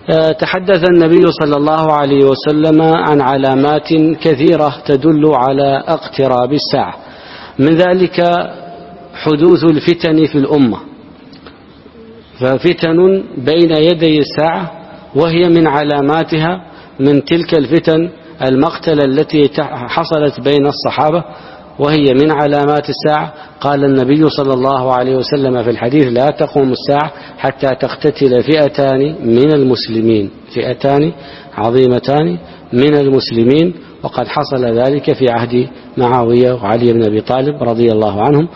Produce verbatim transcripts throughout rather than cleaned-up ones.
تحدث النبي صلى الله عليه وسلم عن علامات كثيرة تدل على اقتراب الساعة، من ذلك حدوث الفتن في الأمة، ففتن بين يدي الساعة وهي من علاماتها من تلك الفتن المقتلة التي حصلت بين الصحابة، وهي من علامات الساعة. قال النبي صلى الله عليه وسلم في الحديث: لا تقوم الساعة حتى تقتتل فئتان من المسلمين، فئتان عظيمتان من المسلمين، وقد حصل ذلك في عهد معاوية وعلي بن أبي طالب رضي الله عنهم.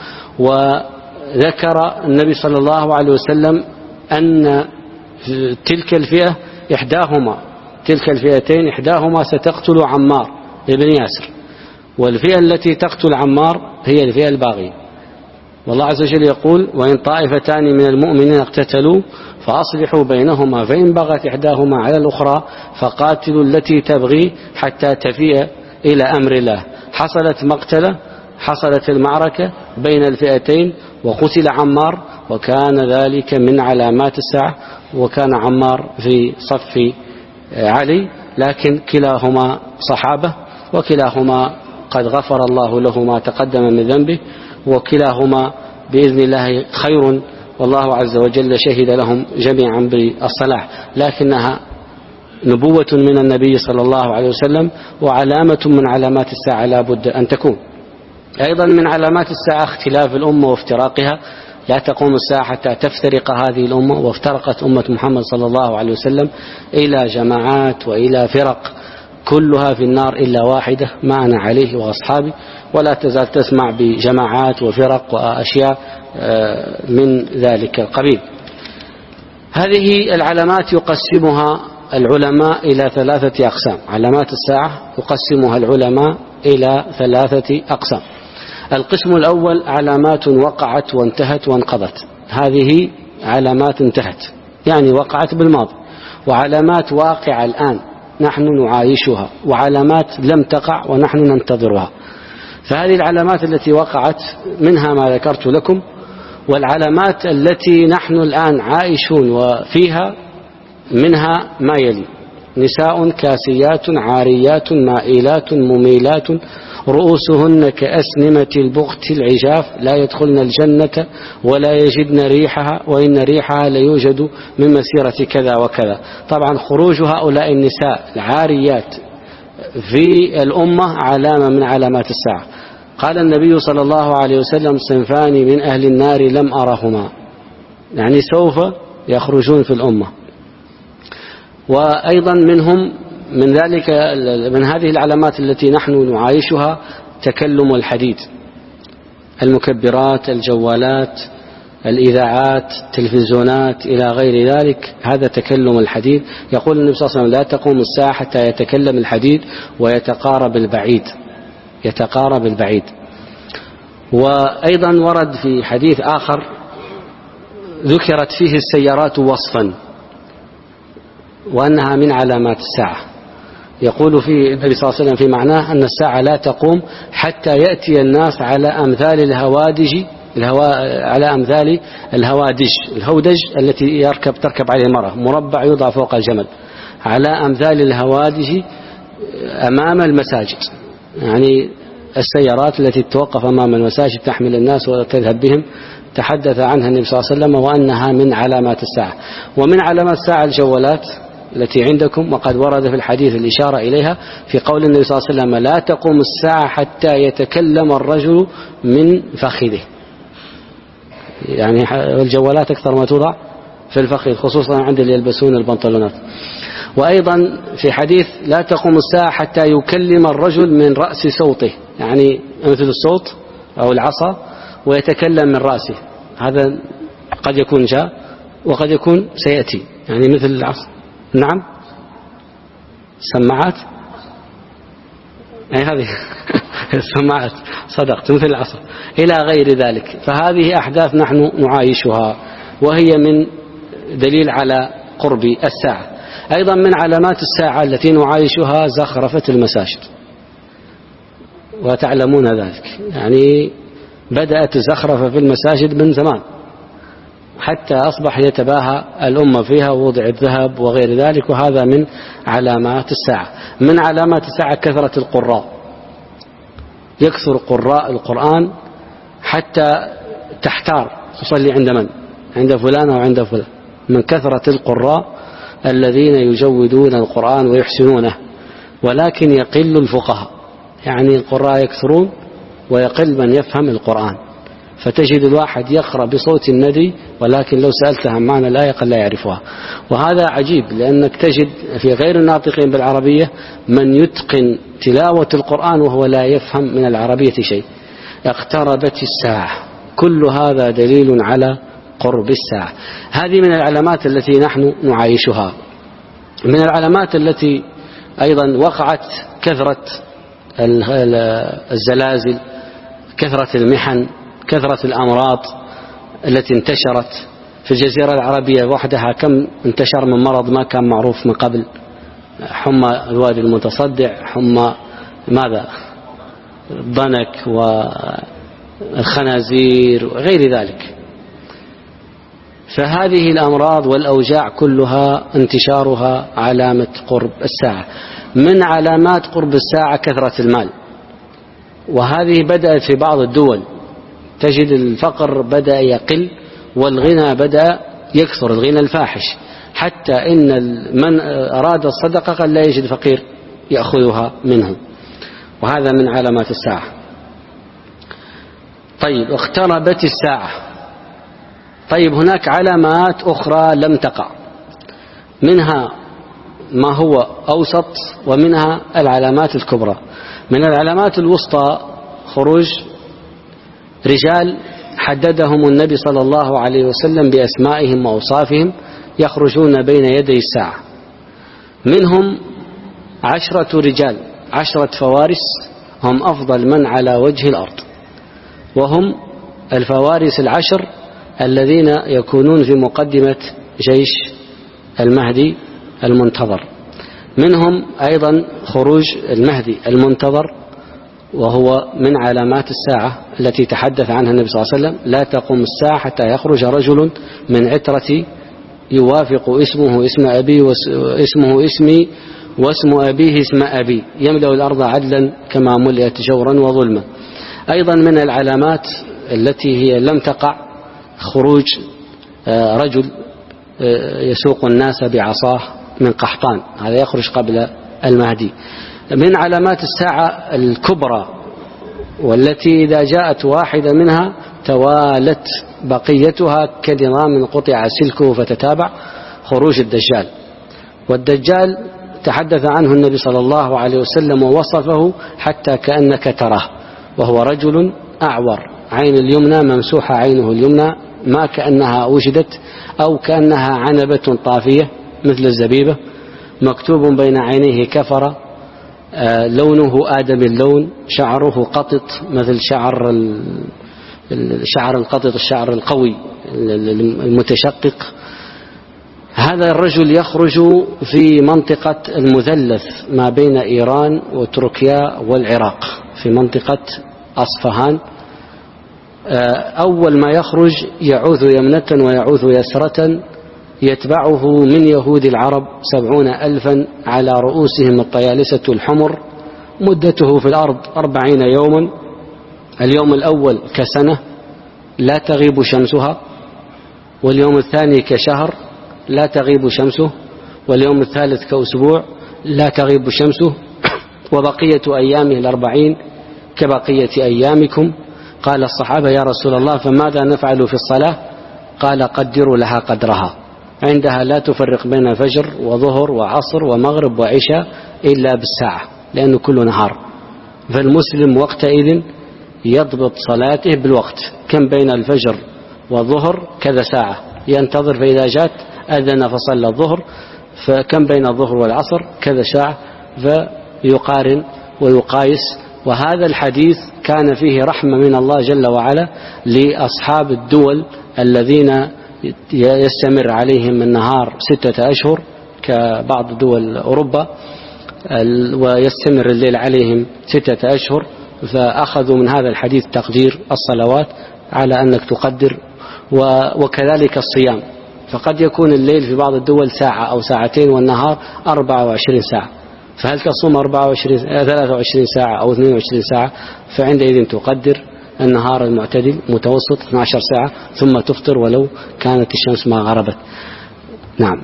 وذكر النبي صلى الله عليه وسلم أن تلك الفئة إحداهما تلك الفئتين إحداهما ستقتل عمار بن ياسر، والفئة التي تقتل عمار هي الفئة الباغية. والله عز وجل يقول: وإن طائفتان من المؤمنين اقتتلوا فأصلحوا بينهما فإن بغت إحداهما على الأخرى فقاتلوا التي تبغي حتى تفيء إلى أمر الله. حصلت مقتلة، حصلت المعركة بين الفئتين وقتل عمار، وكان ذلك من علامات الساعة، وكان عمار في صف علي، لكن كلاهما صحابة، وكلاهما قد غفر الله له ما تقدم من ذنبه، وكلاهما بإذن الله خير، والله عز وجل شهد لهم جميعا بالصلاح، لكنها نبوة من النبي صلى الله عليه وسلم وعلامة من علامات الساعة لا بد أن تكون. أيضا من علامات الساعة اختلاف الأمة وافتراقها، لا تقوم الساعة حتى تفترق هذه الأمة، وافترقت أمة محمد صلى الله عليه وسلم إلى جماعات وإلى فرق، كلها في النار إلا واحدة ما أنا عليه وأصحابي، ولا تزال تسمع بجماعات وفرق وأشياء من ذلك القبيل. هذه العلامات يقسمها العلماء إلى ثلاثة أقسام. علامات الساعة يقسمها العلماء إلى ثلاثة أقسام. القسم الأول علامات وقعت وانتهت وانقضت، هذه علامات انتهت يعني وقعت بالماضي، وعلامات واقعة الآن نحن نعايشها، وعلامات لم تقع ونحن ننتظرها. فهذه العلامات التي وقعت منها ما ذكرت لكم، والعلامات التي نحن الآن عائشون وفيها منها ما يلي: نساء كاسيات عاريات مائلات مميلات رؤوسهن كأسنمة البخت العجاف لا يدخلن الجنة ولا يجدن ريحها وإن ريحها ليوجد من مسيرة كذا وكذا. طبعا خروج هؤلاء النساء العاريات في الأمة علامة من علامات الساعة. قال النبي صلى الله عليه وسلم: صنفان من أهل النار لم أرهما، يعني سوف يخرجون في الأمة. وأيضا منهم من ذلك من هذه العلامات التي نحن نعايشها تكلم الحديد، المكبرات، الجوالات، الإذاعات، التلفزيونات إلى غير ذلك، هذا تكلم الحديد. يقول النبي صلى الله عليه وسلم: لا تقوم الساعة حتى يتكلم الحديد ويتقارب البعيد يتقارب البعيد. وأيضا ورد في حديث آخر ذكرت فيه السيارات وصفا وأنها من علامات الساعة. يقول في النبي صلى الله عليه وسلم في معناه أن الساعة لا تقوم حتى يأتي الناس على أمثال الهوادج الهوا على أمثال الهوادج الهودج التي يركب تركب عليه المرأة، مربع يوضع فوق الجمل، على أمثال الهوادج أمام المساجد، يعني السيارات التي توقف أمام المساجد تحمل الناس وتذهب بهم، تحدث عنها النبي صلى الله عليه وسلم وأنها من علامات الساعة. ومن علامات الساعة الجوالات التي عندكم، وقد ورد في الحديث الإشارة إليها في قول النبي صلى الله عليه وسلم: لا تقوم الساعة حتى يتكلم الرجل من فخذه، يعني الجوالات أكثر ما توضع في الفخذ، خصوصا عند اللي يلبسون البنطلونات. وأيضا في حديث: لا تقوم الساعة حتى يكلم الرجل من رأس صوته، يعني مثل الصوت أو العصا، ويتكلم من رأسه. هذا قد يكون جاء وقد يكون سيأتي، يعني مثل العصا. نعم، سماعات، أي هذه السماعات، صدقت، مثل العصا إلى غير ذلك. فهذه أحداث نحن نعايشها، وهي من دليل على قرب الساعة. أيضا من علامات الساعة التي نعايشها زخرفة المساجد، وتعلمون ذلك، يعني بدأت الزخرفة في المساجد من زمان، حتى أصبح يتباهى الأمة فيها ووضع الذهب وغير ذلك، وهذا من علامات الساعة. من علامات الساعة كثرة القراء، يكثر قراء القرآن حتى تحتار تصلي عند من؟ عند فلان أو عند فلان، من كثرة القراء الذين يجودون القرآن ويحسنونه. ولكن يقل الفقهاء، يعني القراء يكثرون ويقل من يفهم القرآن، فتجد الواحد يقرأ بصوت الندي ولكن لو سألته عن معنى الآية قد لا يعرفها. وهذا عجيب، لأنك تجد في غير الناطقين بالعربية من يتقن تلاوة القرآن وهو لا يفهم من العربية شيء. اقتربت الساعة، كل هذا دليل على قرب الساعة. هذه من العلامات التي نحن نعايشها. من العلامات التي أيضا وقعت كثرة الزلازل، كثرة المحن، كثرة الأمراض التي انتشرت في الجزيرة العربية وحدها. كم انتشر من مرض ما كان معروف من قبل، حمى الوادي المتصدع، حمى ماذا الضنك والخنازير وغير ذلك. فهذه الأمراض والأوجاع كلها انتشارها علامة قرب الساعة. من علامات قرب الساعة كثرة المال، وهذه بدأت في بعض الدول، تجد الفقر بدأ يقل والغنى بدأ يكثر، الغنى الفاحش، حتى إن من أراد الصدقة قد لا يجد فقير يأخذها منه، وهذا من علامات الساعة. طيب، اقتربت الساعة. طيب، هناك علامات أخرى لم تقع، منها ما هو أوسط ومنها العلامات الكبرى. من العلامات الوسطى خروج رجال حددهم النبي صلى الله عليه وسلم بأسمائهم وأوصافهم، يخرجون بين يدي الساعة. منهم عشرة رجال، عشرة فوارس، هم أفضل من على وجه الأرض، وهم الفوارس العشر الذين يكونون في مقدمة جيش المهدي المنتظر. منهم أيضا خروج المهدي المنتظر، وهو من علامات الساعة التي تحدث عنها النبي صلى الله عليه وسلم: لا تقوم الساعة حتى يخرج رجل من عترتي يوافق اسمه اسم أبي واسمه اسمي واسم أبيه اسم أبي، يملأ الأرض عدلا كما ملئت جورا وظلما. أيضا من العلامات التي هي لم تقع خروج رجل يسوق الناس بعصاه من قحطان، هذا يخرج قبل المهدي. من علامات الساعة الكبرى والتي إذا جاءت واحدة منها توالت بقيتها كنظام قطع سلكه فتتابع، خروج الدجال. والدجال تحدث عنه النبي صلى الله عليه وسلم ووصفه حتى كأنك تراه، وهو رجل أعور، عين اليمنى ممسوحة عينه اليمنى ما كأنها وجدت، أو كأنها عنبة طافية مثل الزبيبة، مكتوب بين عينيه كفر، آه لونه آدم اللون، شعره قطط مثل شعر شعر القطط، الشعر القوي المتشقق. هذا الرجل يخرج في منطقة المثلث ما بين إيران وتركيا والعراق، في منطقة أصفهان. أول ما يخرج يعوذ يمنة ويعوذ يسرة، يتبعه من يهود العرب سبعون ألفا على رؤوسهم الطيالسة الحمر، مدته في الأرض أربعين يوما، اليوم الأول كسنة لا تغيب شمسها، واليوم الثاني كشهر لا تغيب شمسه، واليوم الثالث كأسبوع لا تغيب شمسه، وبقية أيامه الأربعين كبقية أيامكم. قال الصحابة: يا رسول الله فماذا نفعل في الصلاة؟ قال: قدروا لها قدرها، عندها لا تفرق بين فجر وظهر وعصر ومغرب وعشاء إلا بالساعة، لأنه كل نهار. فالمسلم وقتئذ يضبط صلاته بالوقت، كم بين الفجر والظهر كذا ساعة، ينتظر فإذا جاءت أذن فصلى الظهر، فكم بين الظهر والعصر كذا ساعة، فيقارن ويقايس. وهذا الحديث كان فيه رحمة من الله جل وعلا لأصحاب الدول الذين يستمر عليهم النهار ستة أشهر كبعض دول أوروبا، ويستمر الليل عليهم ستة أشهر، فأخذوا من هذا الحديث تقدير الصلوات على أنك تقدر وكذلك الصيام، فقد يكون الليل في بعض الدول ساعة أو ساعتين والنهار أربعة وعشرين ساعة، فهل تصوم أربعة وعشرين ثلاثة وعشرين ساعة أو اثنين وعشرين ساعة؟ فعندئذ تقدر النهار المعتدل متوسط اثنتي عشرة ساعة ثم تفطر ولو كانت الشمس ما غربت. نعم.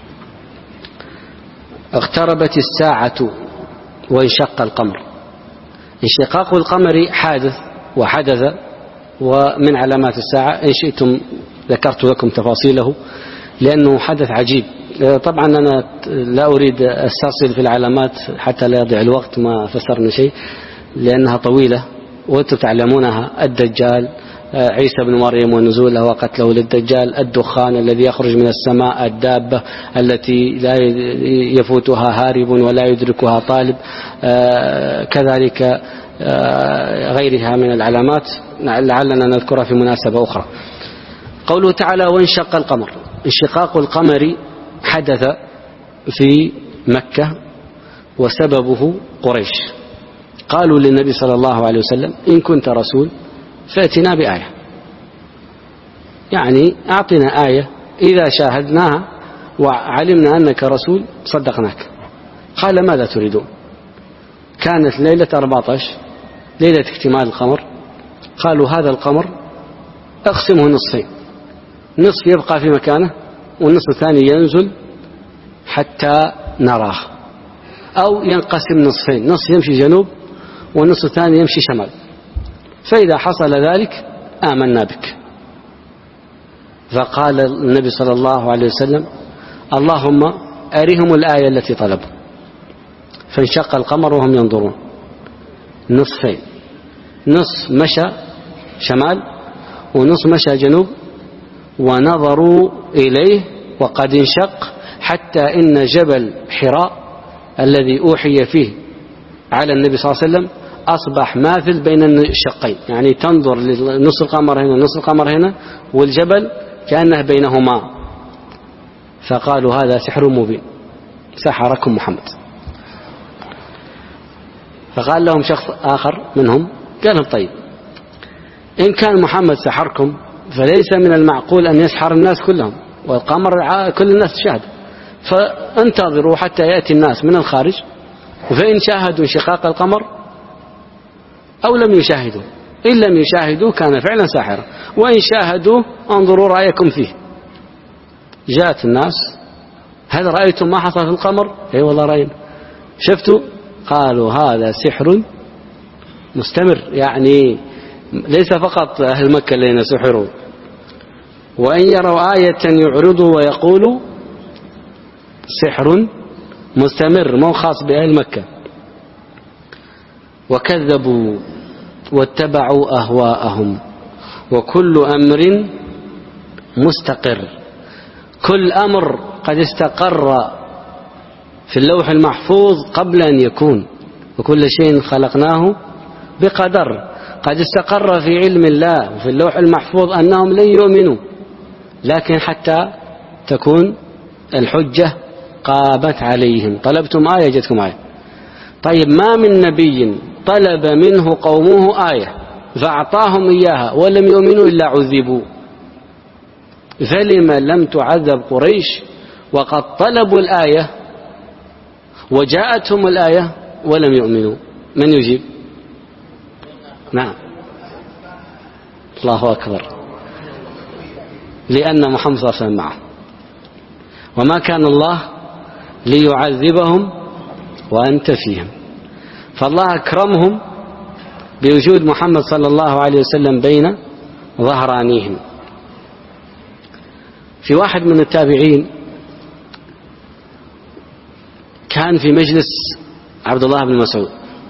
اقتربت الساعة وانشق القمر. انشقاق القمر حادث وحدث ومن علامات الساعة، إن شئتم ذكرت لكم تفاصيله لأنه حدث عجيب. طبعا أنا لا أريد أسترسل في العلامات حتى لا يضيع الوقت، ما فسرنا شيء لأنها طويلة وأنتم تعلمونها. الدجال، عيسى بن مريم ونزوله وقتله للدجال، الدخان الذي يخرج من السماء، الدابة التي لا يفوتها هارب ولا يدركها طالب، كذلك غيرها من العلامات لعلنا نذكرها في مناسبة أخرى. قوله تعالى وانشق القمر. انشقاق القمر حدث في مكة وسببه قريش. قالوا للنبي صلى الله عليه وسلم إن كنت رسول فأتنا بآية، يعني أعطنا آية إذا شاهدناها وعلمنا أنك رسول صدقناك. قال ماذا تريدون؟ كانت ليلة أربعة عشر ليلة اكتمال القمر. قالوا هذا القمر اقسمه نصفين، نصف يبقى في مكانه والنصف الثاني ينزل حتى نراه، أو ينقسم نصفين، نصف يمشي جنوب والنصف الثاني يمشي شمال، فإذا حصل ذلك آمنا بك. فقال النبي صلى الله عليه وسلم اللهم أرهم الآية التي طلبوا. فانشق القمر وهم ينظرون نصفين، نصف مشى شمال ونصف مشى جنوب، ونظروا إليه وقد انشق حتى إن جبل حراء الذي أوحي فيه على النبي صلى الله عليه وسلم أصبح ماثل بين الشقين، يعني تنظر لنص القمر هنا نص القمر هنا والجبل كأنه بينهما. فقالوا هذا سحر مبين سحركم محمد. فقال لهم شخص آخر منهم قال لهم طيب إن كان محمد سحركم فليس من المعقول أن يسحر الناس كلهم، والقمر كل الناس شاهد، فانتظروا حتى يأتي الناس من الخارج، فإن شاهدوا انشقاق القمر أو لم يشاهدوا، إن لم يشاهدوا كان فعلا ساحرا، وإن شاهدوا انظروا رأيكم فيه. جاءت الناس هل رأيتم ما حصل في القمر؟ اي والله رأينا. شفتوا؟ قالوا هذا سحر مستمر، يعني ليس فقط أهل مكة الذين سحروا، وإن يروا آية يعرضوا ويقولوا سحر مستمر مو خاص بأهل مكة. وكذبوا واتبعوا أهواءهم وكل أمر مستقر. كل أمر قد استقر في اللوح المحفوظ قبل أن يكون، وكل شيء خلقناه بقدر. قد استقر في علم الله وفي اللوح المحفوظ أنهم لن يؤمنوا، لكن حتى تكون الحجة قامت عليهم. طلبتم آية جتكم آية. طيب ما من نبي طلب منه قومه آية فأعطاهم إياها ولم يؤمنوا إلا عذبوا. فلما لم تعذب قريش وقد طلبوا الآية وجاءتهم الآية ولم يؤمنوا؟ من يجيب؟ نعم الله أكبر. لأن محمد صلى الله عليه وسلم معه، وما كان الله ليعذبهم وأنت فيهم. فالله أكرمهم بوجود محمد صلى الله عليه وسلم بين ظهرانيهم. في واحد من التابعين كان في مجلس عبد الله بن مسعود،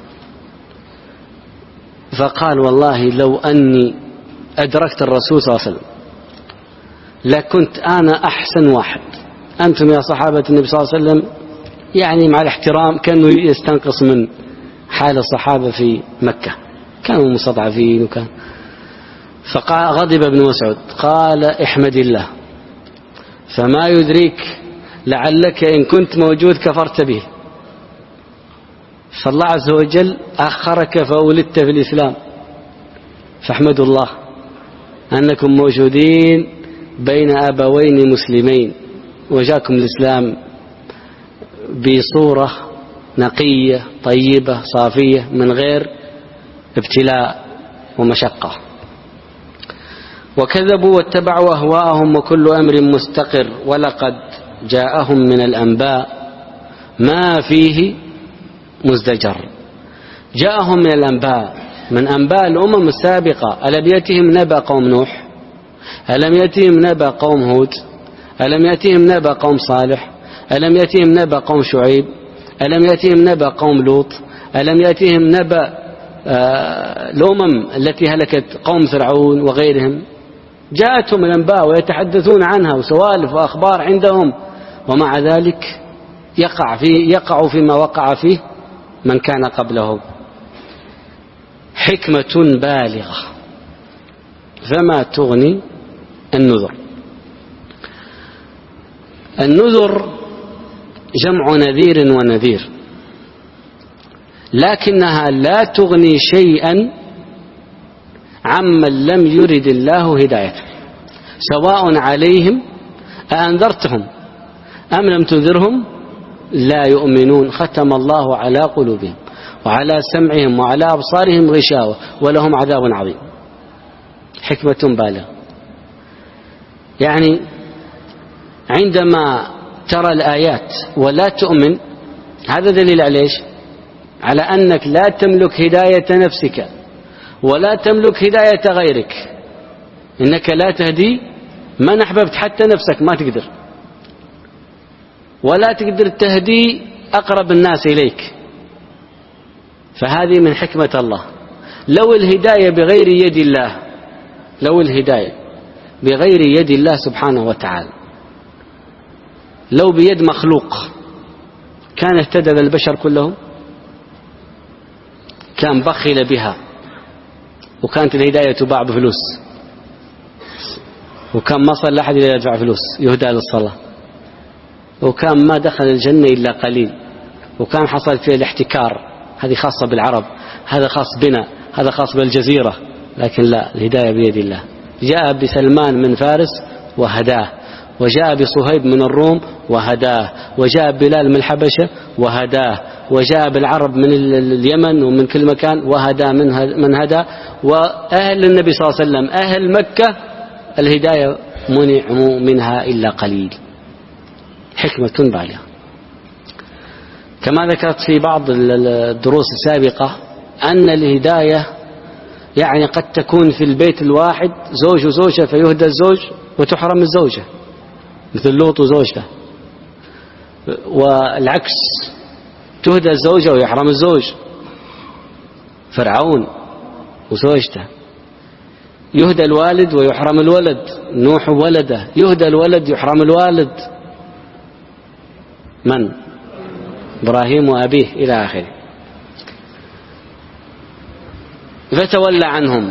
فقال والله لو أني أدركت الرسول صلى الله عليه وسلم لكنت أنا أحسن واحد. أنتم يا صحابة النبي صلى الله عليه وسلم يعني مع الاحترام كانوا يستنقص من حال الصحابة في مكة، كانوا مستضعفين وكان. فغضب ابن مسعود قال احمد الله فما يدريك لعلك إن كنت موجود كفرت به. فالله عز وجل أخرك فولدت في الإسلام، فاحمدوا الله أنكم موجودين بين أبوين مسلمين، وجاكم الإسلام بصورة نقية طيبة صافية من غير ابتلاء ومشقة. وكذبوا واتبعوا أهواءهم وكل أمر مستقر، ولقد جاءهم من الأنباء ما فيه مزدجر. جاءهم من الأنباء، من أنباء الأمم السابقة. ألم يأتهم نبأ قوم نوح؟ ألم يأتهم نبأ قوم هود؟ ألم يأتهم نبأ قوم صالح؟ ألم يأتهم نبأ قوم شعيب؟ ألم يأتهم نبأ قوم لوط؟ ألم يأتهم نبأ آه الأمم التي هلكت قوم فرعون وغيرهم؟ جاءتهم الأنباء ويتحدثون عنها وسوالف وأخبار عندهم، ومع ذلك يقع في يقع فيما وقع فيه من كان قبله. حكمة بالغة، فما تغني النذر. النذر جمع نذير ونذير، لكنها لا تغني شيئا عمن لم يرد الله هدايته، سواء عليهم أأنذرتهم أم لم تنذرهم لا يؤمنون، ختم الله على قلوبهم وعلى سمعهم وعلى أبصارهم غشاوة ولهم عذاب عظيم. حكمة بالغة، يعني عندما ترى الآيات ولا تؤمن، هذا دليل على إيش؟ على أنك لا تملك هداية نفسك ولا تملك هداية غيرك، إنك لا تهدي من أحببت، حتى نفسك ما تقدر، ولا تقدر تهدي أقرب الناس إليك. فهذه من حكمة الله. لو الهداية بغير يد الله، لو الهداية بغير يد الله سبحانه وتعالى، لو بيد مخلوق، كان اهتدى البشر كلهم؟ كان بخل بها، وكانت الهداية تباع بفلوس، وكان ما صار لأحد إلا يدفع فلوس يهدى للصلاة، وكان ما دخل الجنة إلا قليل، وكان حصل فيه الاحتكار. هذه خاصة بالعرب، هذا خاص بنا، هذا خاص بالجزيرة. لكن لا، الهداية بيد الله. جاء بسلمان من فارس وهداه، وجاء بصهيب من الروم وهداه، وجاء بلال من الحبشة وهداه، وجاء بالعرب من اليمن ومن كل مكان وهدى من هدى. وأهل النبي صلى الله عليه وسلم أهل مكة الهداية منعوا منها إلا قليل. حكمة بالغة. كما ذكرت في بعض الدروس السابقة أن الهداية يعني قد تكون في البيت الواحد زوج وزوجة، فيهدى الزوج وتحرم الزوجة، مثل لوط وزوجته، والعكس تهدى الزوجة ويحرم الزوج، فرعون وزوجته. يهدى الوالد ويحرم الولد، نوح ولده، يهدى الولد يحرم الوالد، من؟ إبراهيم وأبيه إلى آخره. فتولى عنهم،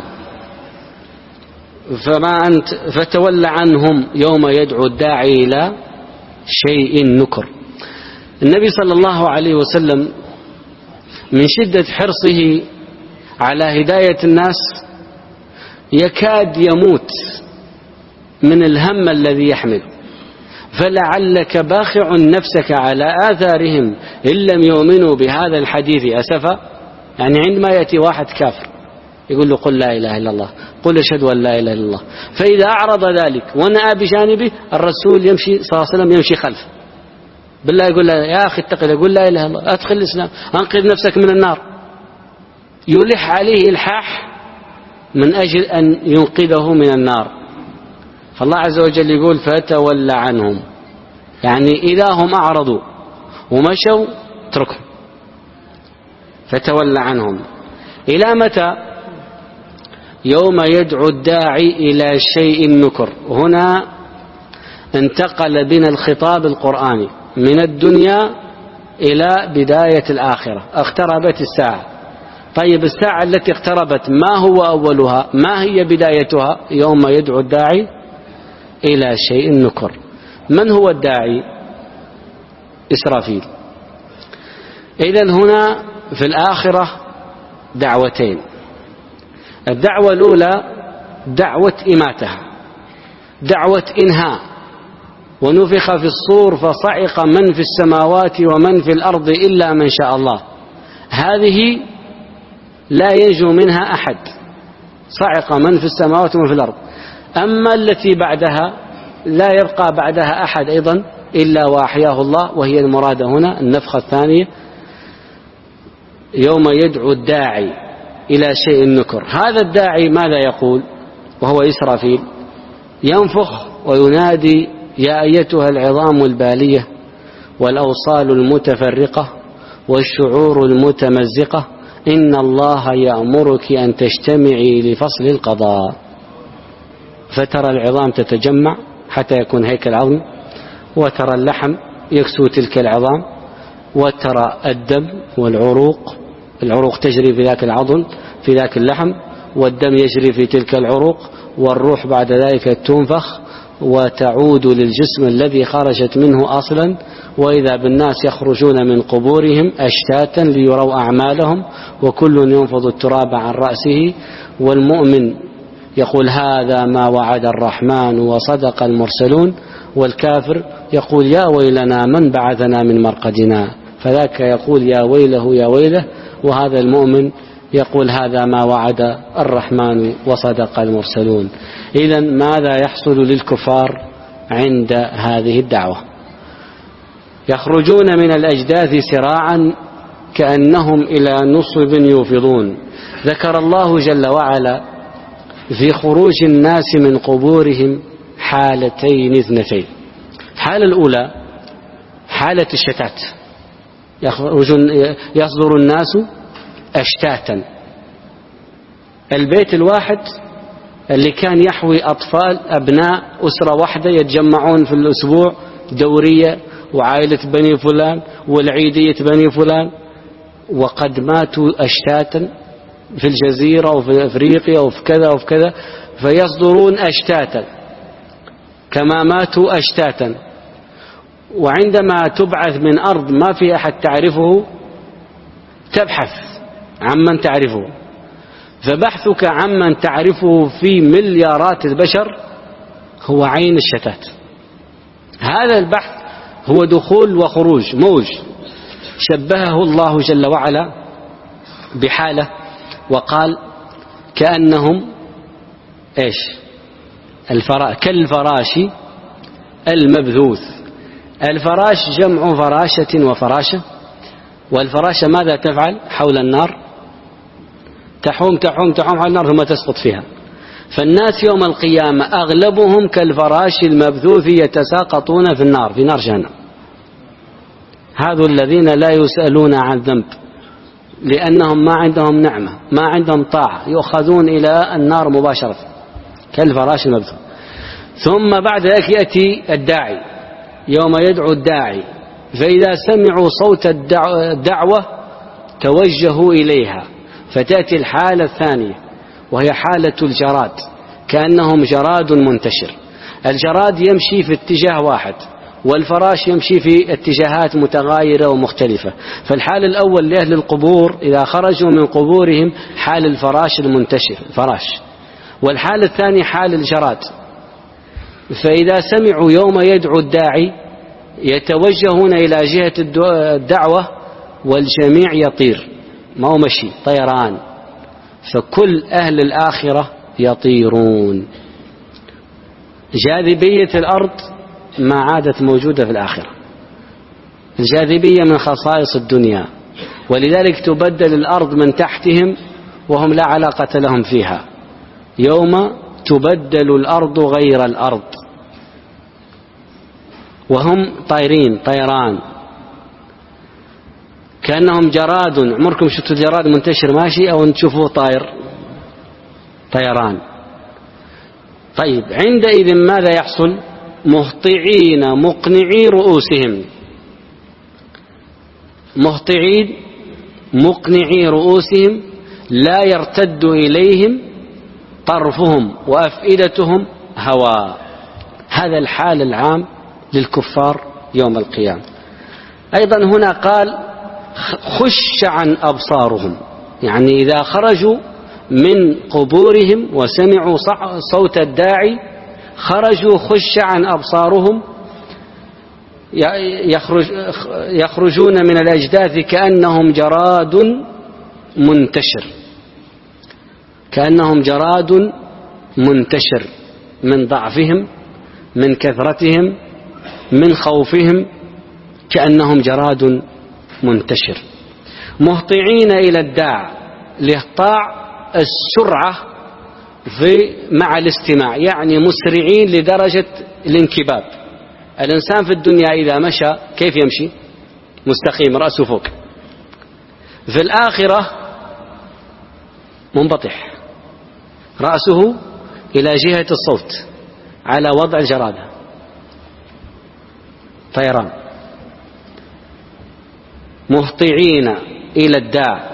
فما أنت فتولى عنهم يوم يدعو الداعي إلى شيء نكر. النبي صلى الله عليه وسلم من شدة حرصه على هداية الناس يكاد يموت من الهم الذي يحمل، فلعلك باخع نفسك على آثارهم إن لم يؤمنوا بهذا الحديث أسفا. يعني عندما يأتي واحد كافر يقول له قل لا إله إلا الله، قل أشهد أن لا إله إلا الله، فإذا أعرض ذلك ونأى بجانبه، الرسول يمشي صلى الله عليه وسلم يمشي خلفه بالله، يقول له يا أخي اتق الله، يقول لا إله إلا الله، أدخل الإسلام، أنقذ نفسك من النار. يلح عليه إلحاح من أجل أن ينقذه من النار. فالله عز وجل يقول فتولى عنهم، يعني إذا هم أعرضوا ومشوا اتركهم، فتولى عنهم. إلى متى؟ يوم يدعو الداعي إلى شيء نكر. هنا انتقل بنا الخطاب القرآني من الدنيا إلى بداية الآخرة. اقتربت الساعة. طيب الساعة التي اقتربت ما هو أولها؟ ما هي بدايتها؟ يوم يدعو الداعي إلى شيء نكر. من هو الداعي؟ إسرافيل. إذن هنا في الآخرة دعوتين. الدعوة الأولى دعوة إماتة، دعوة إنهاء. ونفخ في الصور فصعق من في السماوات ومن في الأرض إلا من شاء الله. هذه لا ينجو منها أحد، صعق من في السماوات ومن في الأرض. أما التي بعدها لا يبقى بعدها أحد أيضا إلا وأحياه الله، وهي المراد هنا النفخة الثانية، يوم يدعو الداعي إلى شيء نكر. هذا الداعي ماذا يقول وهو إسرافيل؟ ينفخ وينادي: يا أيتها العظام البالية والأوصال المتفرقة والشعور المتمزقة، إن الله يأمرك أن تجتمعي لفصل القضاء. فترى العظام تتجمع حتى يكون هيكل عظم، وترى اللحم يكسو تلك العظام، وترى الدم والعروق، العروق تجري في ذاك العظم في ذاك اللحم، والدم يجري في تلك العروق، والروح بعد ذلك تنفخ وتعود للجسم الذي خرجت منه أصلا. وإذا بالناس يخرجون من قبورهم أشتاتا ليروا أعمالهم، وكل ينفض التراب عن رأسه. والمؤمن يقول: هذا ما وعد الرحمن وصدق المرسلون. والكافر يقول: يا ويلنا من بعثنا من مرقدنا. فذاك يقول: يا ويله يا ويله. وهذا المؤمن يقول: هذا ما وعد الرحمن وصدق المرسلون. إذن ماذا يحصل للكفار عند هذه الدعوة؟ يخرجون من الأجداث سراعا كأنهم إلى نصب يوفضون. ذكر الله جل وعلا في خروج الناس من قبورهم حالتين اثنتين. الحالة الأولى حالة الشتات، يصدر الناس أشتاتا. البيت الواحد اللي كان يحوي أطفال أبناء أسرة واحدة يتجمعون في الأسبوع دورية، وعائلة بني فلان والعيدية بني فلان، وقد ماتوا أشتاتا في الجزيرة وفي أفريقيا وفي كذا وفي كذا، فيصدرون أشتاتا كما ماتوا أشتاتا. وعندما تبعث من أرض ما في أحد تعرفه تبحث عمن تعرفه، فبحثك عمن تعرفه في مليارات البشر هو عين الشتات. هذا البحث هو دخول وخروج، موج. شبهه الله جل وعلا بحالة وقال: كأنهم إيش؟ الفرا... كالفراش المبثوث. الفراش جمع فراشة وفراشة، والفراشة ماذا تفعل حول النار؟ تحوم تحوم تحوم حول النار ثم تسقط فيها. فالناس يوم القيامة أغلبهم كالفراش المبثوث يتساقطون في النار، في نار جهنم. هذو الذين لا يسألون عن ذنب لأنهم ما عندهم نعمة، ما عندهم طاعة، يؤخذون إلى النار مباشرة كالفراش المبثوث. ثم بعد ذلك يأتي الداعي يوم يدعو الداعي، فإذا سمعوا صوت الدعوة توجهوا إليها، فتأتي الحالة الثانية وهي حالة الجراد، كأنهم جراد منتشر. الجراد يمشي في اتجاه واحد، والفراش يمشي في اتجاهات متغايرة ومختلفة. فالحال الأول لأهل القبور إذا خرجوا من قبورهم حال الفراش المنتشر فراش، والحال الثاني حال الجراد. فإذا سمعوا يوم يدعو الداعي يتوجهون إلى جهة الدعوة، والجميع يطير، ما هو مشي، طيران. فكل أهل الآخرة يطيرون. جاذبية الأرض ما عادت موجودة في الآخرة. الجاذبية من خصائص الدنيا، ولذلك تبدل الأرض من تحتهم وهم لا علاقة لهم فيها. يوم تبدل الأرض غير الأرض وهم طيرين طيران كأنهم جراد. عمركم شفتوا الجراد منتشر ماشي أو تشوفوه طائر؟ طيران. طيب عندئذ ماذا يحصل؟ مهطعين مقنعي رؤوسهم، مهطعين مقنعي رؤوسهم لا يرتد إليهم طرفهم وأفئدتهم هواء. هذا الحال العام للكفار يوم القيامة. أيضا هنا قال خش عن أبصارهم، يعني إذا خرجوا من قبورهم وسمعوا صوت الداعي خرجوا خشعا أبصارهم يخرج يخرجون من الأجداث كأنهم جراد منتشر كأنهم جراد منتشر من ضعفهم من كثرتهم من خوفهم كأنهم جراد منتشر مهطعين إلى الداع. الإهطاع السرعة في مع الاستماع، يعني مسرعين لدرجة الانكباب. الإنسان في الدنيا إذا مشى كيف يمشي؟ مستقيم رأسه فوق. في الآخرة منبطح رأسه إلى جهة الصوت على وضع الجرادة، طيران. مهطعين إلى الداع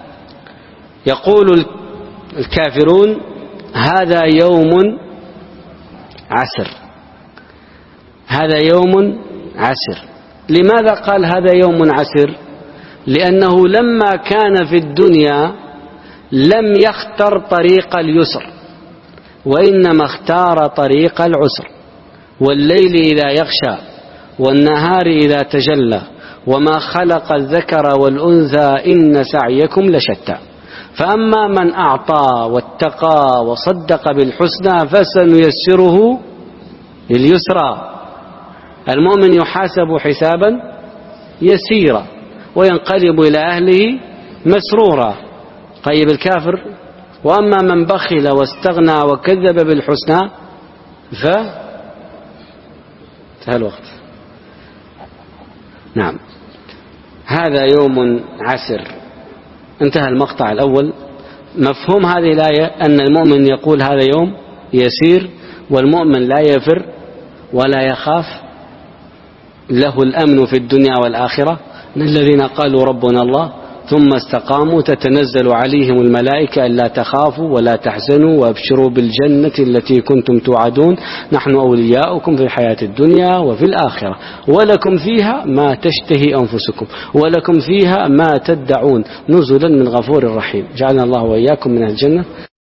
يقول الكافرون هذا يوم عسر، هذا يوم عسر. لماذا قال هذا يوم عسر؟ لأنه لما كان في الدنيا لم يختر طريق اليسر وإنما اختار طريق العسر. والليل إذا يغشى والنهار إذا تجلى وما خلق الذكر والأنثى إن سعيكم لشتى. فأما من أعطى واتقى وصدق بالحسنى فسنيسره لليسرى. المؤمن يحاسب حسابا يسيرا وينقلب إلى أهله مسرورا. طيب الكافر وأما من بخل واستغنى وكذب بالحسنى ف انتهى الوقت. نعم، هذا يوم عسر. انتهى المقطع الأول. مفهوم هذه الآية أن المؤمن يقول هذا يوم يسير، والمؤمن لا يفر ولا يخاف، له الأمن في الدنيا والآخرة. الذين قالوا ربنا الله ثم استقاموا تتنزل عليهم الملائكة ألا تخافوا ولا تحزنوا وابشروا بالجنة التي كنتم توعدون نحن أولياؤكم في الحياة الدنيا وفي الآخرة ولكم فيها ما تشتهي أنفسكم ولكم فيها ما تدعون نزلا من غفور رحيم. جعلنا الله وإياكم من الجنة.